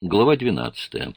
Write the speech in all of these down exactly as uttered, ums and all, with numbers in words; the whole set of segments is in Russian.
Глава двенадцатая.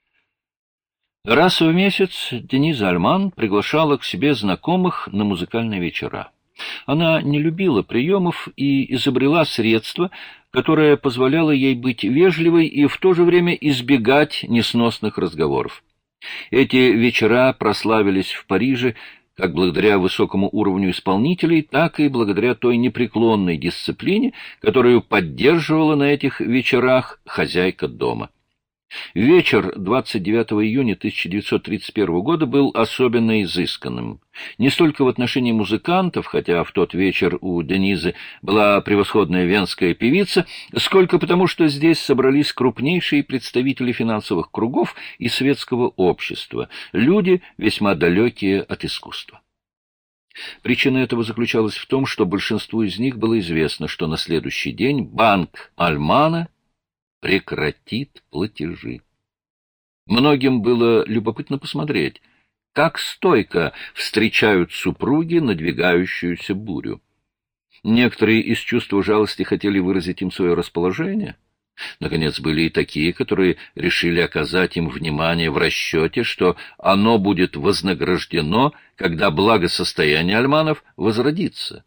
Раз в месяц Дениза Альман приглашала к себе знакомых на музыкальные вечера. Она не любила приемов и изобрела средство, которое позволяло ей быть вежливой и в то же время избегать несносных разговоров. Эти вечера прославились в Париже как благодаря высокому уровню исполнителей, так и благодаря той непреклонной дисциплине, которую поддерживала на этих вечерах хозяйка дома. Вечер двадцать девятого июня тысяча девятьсот тридцать первого года был особенно изысканным. Не столько в отношении музыкантов, хотя в тот вечер у Денизы была превосходная венская певица, сколько потому, что здесь собрались крупнейшие представители финансовых кругов и светского общества, люди, весьма далекие от искусства. Причина этого заключалась в том, что большинству из них было известно, что на следующий день банк Альмана прекратит платежи. Многим было любопытно посмотреть, как стойко встречают супруги надвигающуюся бурю. Некоторые из чувства жалости хотели выразить им свое расположение. Наконец, были и такие, которые решили оказать им внимание в расчете, что оно будет вознаграждено, когда благосостояние Альманов возродится.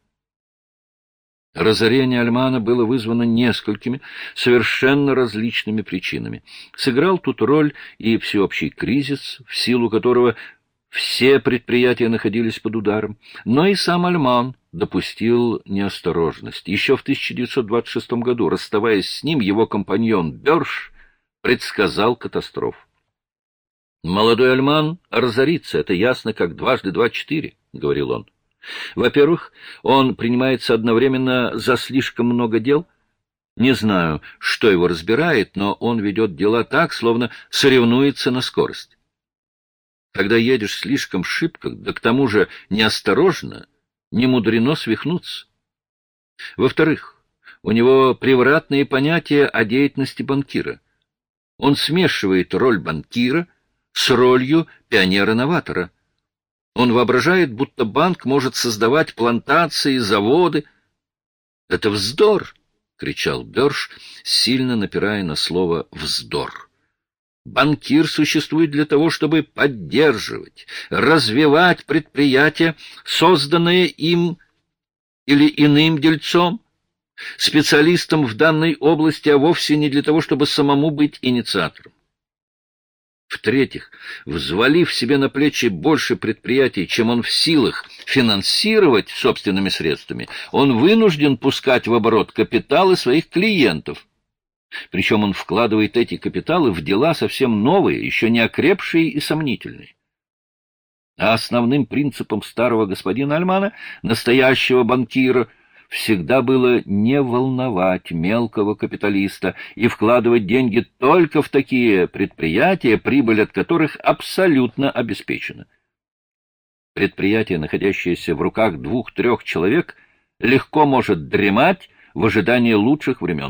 Разорение Альмана было вызвано несколькими совершенно различными причинами. Сыграл тут роль и всеобщий кризис, в силу которого все предприятия находились под ударом, но и сам Альман допустил неосторожность. Еще в тысяча девятьсот двадцать шестом году, расставаясь с ним, его компаньон Бёрш предсказал катастрофу. «Молодой Альман разорится, это ясно, как дважды два — четыре», — говорил он. Во-первых, он принимается одновременно за слишком много дел. Не знаю, что его разбирает, но он ведет дела так, словно соревнуется на скорость. Когда едешь слишком шибко, да к тому же неосторожно, не мудрено свихнуться. Во-вторых, у него превратные понятия о деятельности банкира. Он смешивает роль банкира с ролью пионера-новатора. Он воображает, будто банк может создавать плантации, заводы. — Это вздор! — кричал Бёрш, сильно напирая на слово «вздор». Банкир существует для того, чтобы поддерживать, развивать предприятие, созданное им или иным дельцом, специалистом в данной области, а вовсе не для того, чтобы самому быть инициатором. В-третьих, взвалив себе на плечи больше предприятий, чем он в силах финансировать собственными средствами, он вынужден пускать в оборот капиталы своих клиентов. Причем он вкладывает эти капиталы в дела совсем новые, еще не окрепшие и сомнительные. А основным принципом старого господина Альмана, настоящего банкира, всегда было не волновать мелкого капиталиста и вкладывать деньги только в такие предприятия, прибыль от которых абсолютно обеспечена. Предприятие, находящееся в руках двух-трех человек, легко может дремать в ожидании лучших времен.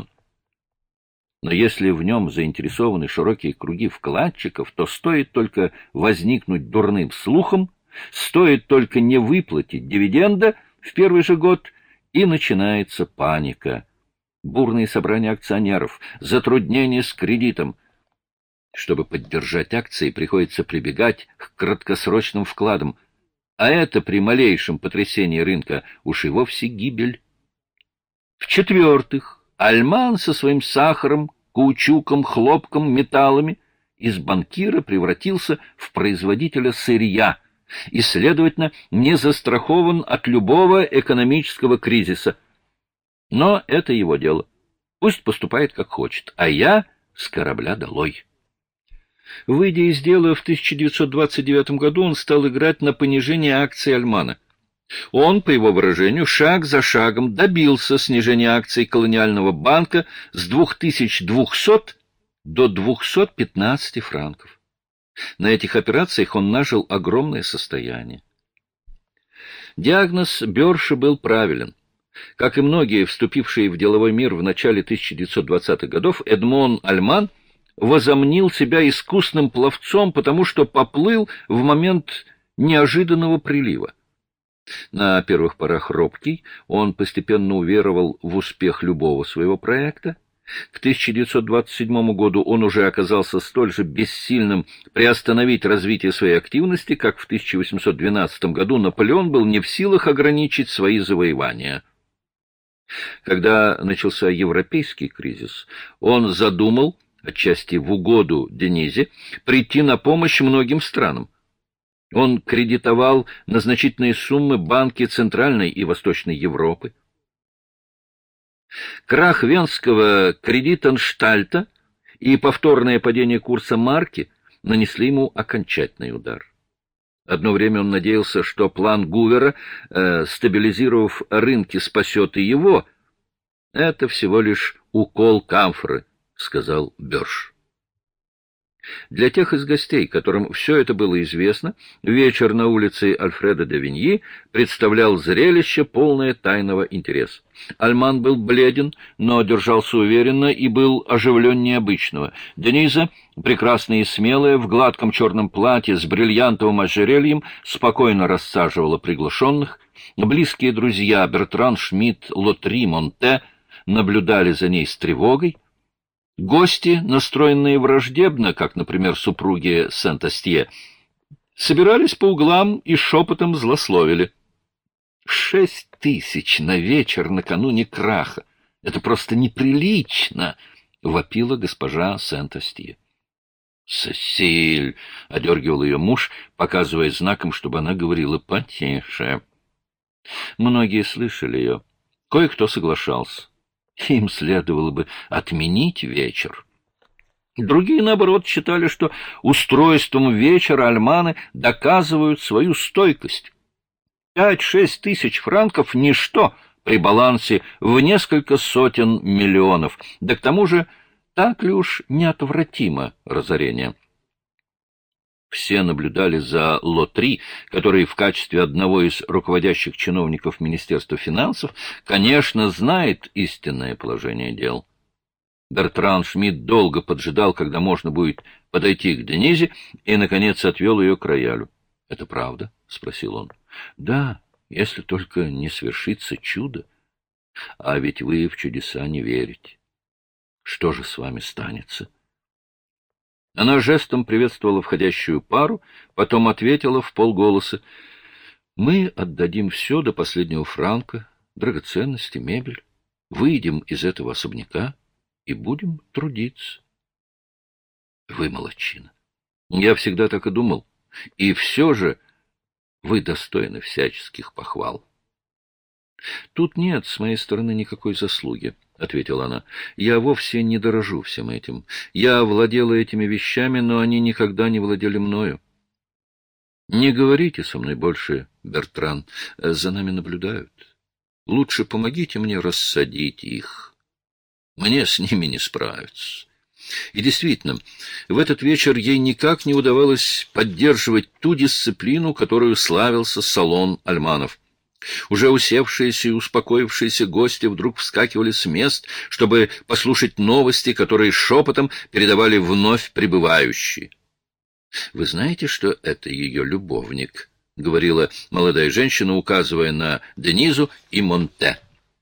Но если в нем заинтересованы широкие круги вкладчиков, то стоит только возникнуть дурным слухом, стоит только не выплатить дивиденда в первый же год, и начинается паника. Бурные собрания акционеров, затруднения с кредитом. Чтобы поддержать акции, приходится прибегать к краткосрочным вкладам, а это при малейшем потрясении рынка уж и вовсе гибель. В-четвертых, Альман со своим сахаром, каучуком, хлопком, металлами из банкира превратился в производителя сырья и, следовательно, не застрахован от любого экономического кризиса. Но это его дело. Пусть поступает как хочет, а я с корабля долой. Выйдя из дела в тысяча девятьсот двадцать девятом году, он стал играть на понижение акций Альмана. Он, по его выражению, шаг за шагом добился снижения акций колониального банка с двух тысяч двухсот до двухсот пятнадцати франков. На этих операциях он нажил огромное состояние. Диагноз Бёрша был правилен. Как и многие, вступившие в деловой мир в начале тысяча девятьсот двадцатых годов, Эдмон Альман возомнил себя искусным пловцом, потому что поплыл в момент неожиданного прилива. На первых порах робкий, он постепенно уверовал в успех любого своего проекта К тысяча девятьсот двадцать седьмому году он уже оказался столь же бессильным приостановить развитие своей активности, как в тысяча восемьсот двенадцатом году Наполеон был не в силах ограничить свои завоевания. Когда начался европейский кризис, он задумал, отчасти в угоду Денизе, прийти на помощь многим странам. Он кредитовал на значительные суммы банки Центральной и Восточной Европы. Крах венского Кредитанштальта и повторное падение курса марки нанесли ему окончательный удар. Одно время он надеялся, что план Гувера, э, стабилизировав рынки, спасет и его. «Это всего лишь укол камфоры», — сказал Бёрш. Для тех из гостей, которым все это было известно, вечер на улице Альфреда де Виньи представлял зрелище, полное тайного интереса. Альман был бледен, но держался уверенно и был оживленнее обычного. Дениза, прекрасная и смелая, в гладком черном платье с бриллиантовым ожерельем, спокойно рассаживала приглашенных. Близкие друзья Бертран, Шмидт, Лотри, Монте наблюдали за ней с тревогой. Гости, настроенные враждебно, как, например, супруги Сент-Астье, собирались по углам и шепотом злословили. Шесть тысяч на вечер накануне краха. Это просто неприлично, — вопила госпожа Сент-Астье. Сесиль, — одергивал ее муж, показывая знаком, чтобы она говорила потише. Многие слышали ее. Кое-кто соглашался. Им следовало бы отменить вечер. Другие, наоборот, считали, что устройством вечера альманы доказывают свою стойкость. Пять-шесть тысяч франков — ничто при балансе в несколько сотен миллионов. Да к тому же так ли уж неотвратимо разорение? Все наблюдали за Лотри, который в качестве одного из руководящих чиновников Министерства финансов, конечно, знает истинное положение дел. Бертран Шмидт долго поджидал, когда можно будет подойти к Денизе, и, наконец, отвел ее к роялю. — Это правда? — спросил он. — Да, если только не свершится чудо. А ведь вы в чудеса не верите. Что же с вами станется? Она жестом приветствовала входящую пару, потом ответила вполголоса: «Мы отдадим все до последнего франка, драгоценности, мебель, выйдем из этого особняка и будем трудиться». Вы молодчина. Я всегда так и думал. И все же вы достойны всяческих похвал. Тут нет с моей стороны никакой заслуги, — ответила она. — Я вовсе не дорожу всем этим. Я владела этими вещами, но они никогда не владели мною. Не говорите со мной больше, Бертран, за нами наблюдают. Лучше помогите мне рассадить их. Мне с ними не справиться. И действительно, в этот вечер ей никак не удавалось поддерживать ту дисциплину, которую славился салон Альманов. Уже усевшиеся и успокоившиеся гости вдруг вскакивали с мест, чтобы послушать новости, которые шепотом передавали вновь прибывающие. — Вы знаете, что это ее любовник? — говорила молодая женщина, указывая на Денизу и Монте.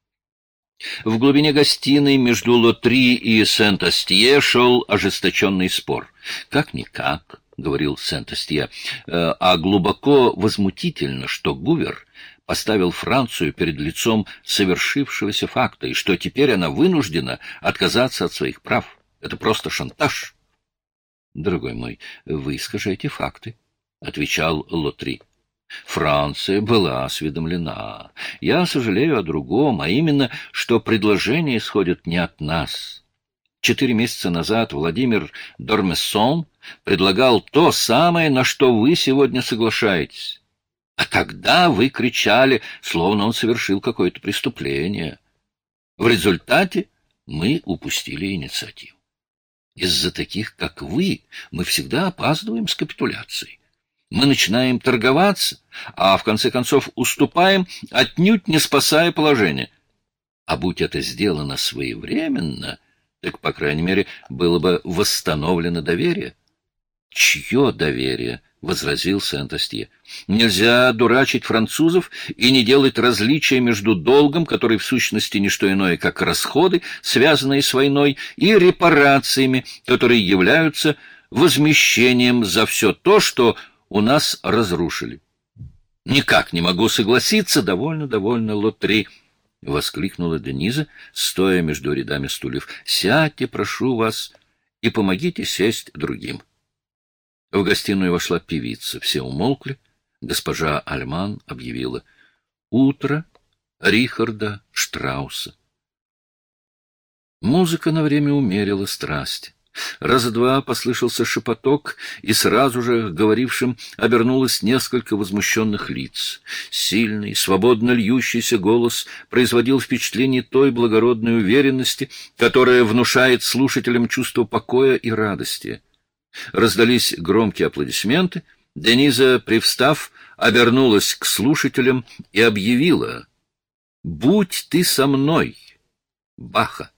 В глубине гостиной между Лотри и Сент-Астье шел ожесточенный спор. «Как-никак», — говорил Сент-Астье, — «а глубоко возмутительно, что Гувер поставил Францию перед лицом совершившегося факта, и что теперь она вынуждена отказаться от своих прав. Это просто шантаж». «Дорогой мой, вы искажаете факты», — отвечал Лотри. «Франция была осведомлена. Я сожалею о другом, а именно, что предложение исходит не от нас. Четыре месяца назад Владимир Дормессон предлагал то самое, на что вы сегодня соглашаетесь. А тогда вы кричали, словно он совершил какое-то преступление. В результате мы упустили инициативу. Из-за таких, как вы, мы всегда опаздываем с капитуляцией. Мы начинаем торговаться, а в конце концов уступаем, отнюдь не спасая положение. А будь это сделано своевременно, так, по крайней мере, было бы восстановлено доверие». «Чье доверие?» — возразил Сент-Астье. Нельзя дурачить французов и не делать различия между долгом, который в сущности не что иное, как расходы, связанные с войной, и репарациями, которые являются возмещением за все то, что у нас разрушили. Никак не могу согласиться. Довольно, довольно, Лотри, — воскликнула Дениза, стоя между рядами стульев. Сядьте, прошу вас, и помогите сесть другим. В гостиную вошла певица. Все умолкли. Госпожа Альман объявила: «Утро Рихарда Штрауса». Музыка на время умерила страсти. Раза два послышался шепоток, и сразу же говорившим обернулось несколько возмущенных лиц. Сильный, свободно льющийся голос производил впечатление той благородной уверенности, которая внушает слушателям чувство покоя и радости. Раздались громкие аплодисменты. Дениза, привстав, обернулась к слушателям и объявила: «Будь ты со мной, Баха».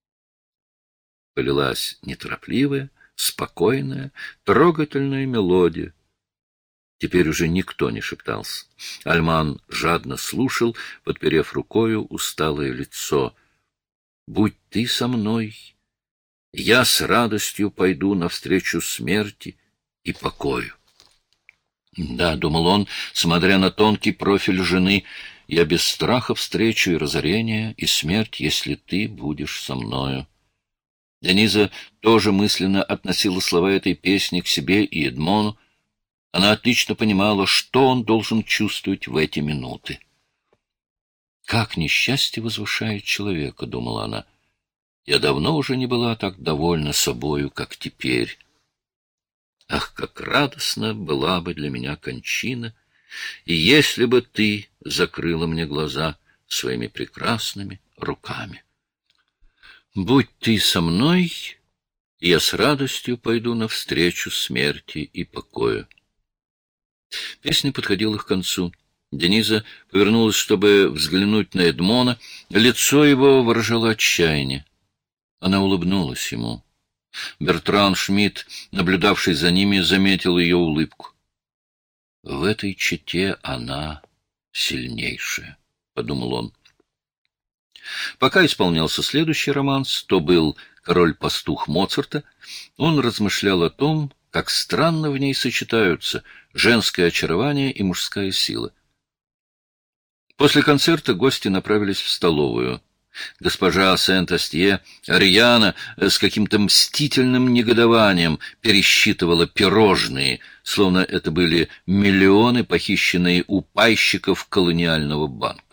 Полилась неторопливая, спокойная, трогательная мелодия. Теперь уже никто не шептался. Альман жадно слушал, подперев рукою усталое лицо. «Будь ты со мной, я с радостью пойду навстречу смерти и покою». «Да», — думал он, смотря на тонкий профиль жены, — «я без страха встречу и разорения, и смерть, если ты будешь со мною». Дениза тоже мысленно относила слова этой песни к себе и Эдмону. Она отлично понимала, что он должен чувствовать в эти минуты. «Как несчастье возвышает человека», — думала она. «Я давно уже не была так довольна собою, как теперь. Ах, как радостна была бы для меня кончина, и если бы ты закрыла мне глаза своими прекрасными руками. Будь ты со мной, я с радостью пойду навстречу смерти и покою». Песня подходила к концу. Дениза повернулась, чтобы взглянуть на Эдмона. Лицо его выражало отчаяние. Она улыбнулась ему. Бертран Шмидт, наблюдавший за ними, заметил ее улыбку. «В этой чете она сильнейшая», — подумал он. Пока исполнялся следующий романс, то был «Король-пастух» Моцарта, он размышлял о том, как странно в ней сочетаются женское очарование и мужская сила. После концерта гости направились в столовую. Госпожа Сент-Астье рьяно, с каким-то мстительным негодованием пересчитывала пирожные, словно это были миллионы, похищенные у пайщиков колониального банка.